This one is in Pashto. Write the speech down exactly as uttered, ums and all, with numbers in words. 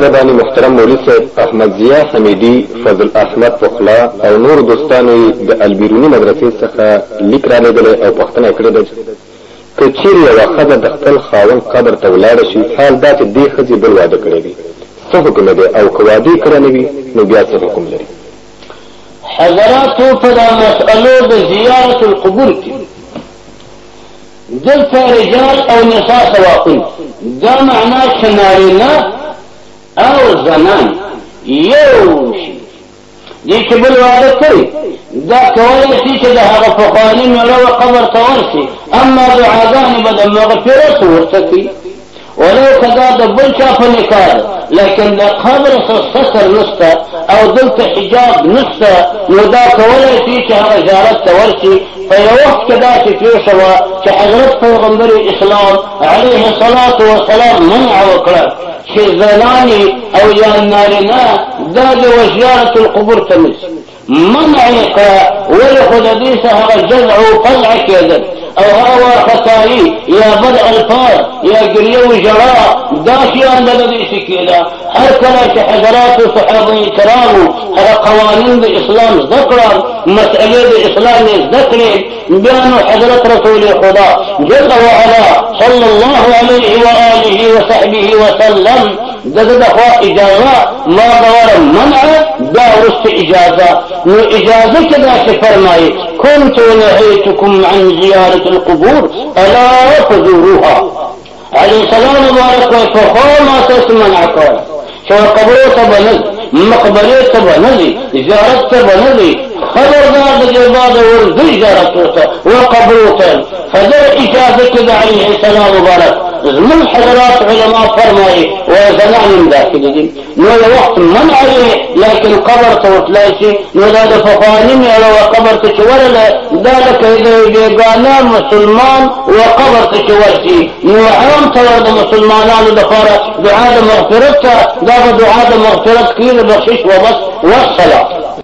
سره باندې محترم مولوي صاحب احمد ضیا حمیدي فضل احمد پخلا او نور دوستانو د البیرونی مدرسې څخه لیک را لېږلی او پوښتنه کړې ده که چیرې یوه ښځه د خپل خاوند قبر ته ولاړه شي حال دا چې دې ښځې بل واده کړی وي څه حکم دی او که واده یې کړی نه وي نو بیا څه حکم لري؟ حضراتو په دا مسئلو د زیارت القبور کې دلته رجال او نساء سواء دا معنا چې نارینه او زنان یو شي دې چې بل واده کوي دا کولی شي چې د هغه پخواني مېړه و قبر ته ورشي اما دعاګانې به د مغفرت ورته کوي ولو که دا د بل چا په نکاح ده لیکن د قبر ستر نشته او دلته حجاب نشته نو دا کولی شي چې هغه زیارت ته ورشي په یو وخت کې داسې پېښه وه چې حضرت پیغمبر اسلام علیه الصلاة والسلام منع وکړه چې زنانې او یا نارینه دا د زیارت القبور ته نشي منع یې کړه ولې خو د دې څه هغه جزع و قلع کېدل او هغه خطایي یا بد الفاظ یا ګریه و ژړا دا شیان به د دې شي کېده هر کله چې حضراتو صحابه کرامو هغه قوانین د اسلام زده کړل مسئلې د اسلام یې زده کړې بیا نو حضرت رسول خدا جل وعلا صلی الله علیه وآله وصحبه وسلم دغه د خوا اجازه ما دوره منع دا ورسته اجازه نو اجازه کې دا څه فرمایي كنت نهيتكم عن زيارة القبور ألا فزوروها عليه السلام مبارك وفخور ما تسمع كوي شو قبره تبنز مقبره تبنزي زيارت تبنزي خبردار د جباد ورزي زيارته وقبره فذا اجازه كذا عليه السلام مبارك من حضرات علماء فرمائي وزنان داخل دي نو وقت من عليه لكن قبر توتلاشي نو دا فقانين على قبر تشورل ذلك اذا بيقانا مسلمان وقبر تشورتي نو عام تورد مسلمانان دفارة دعاء مغفرتها دا دعاء مغفرت كير بخشش وبس والصلاة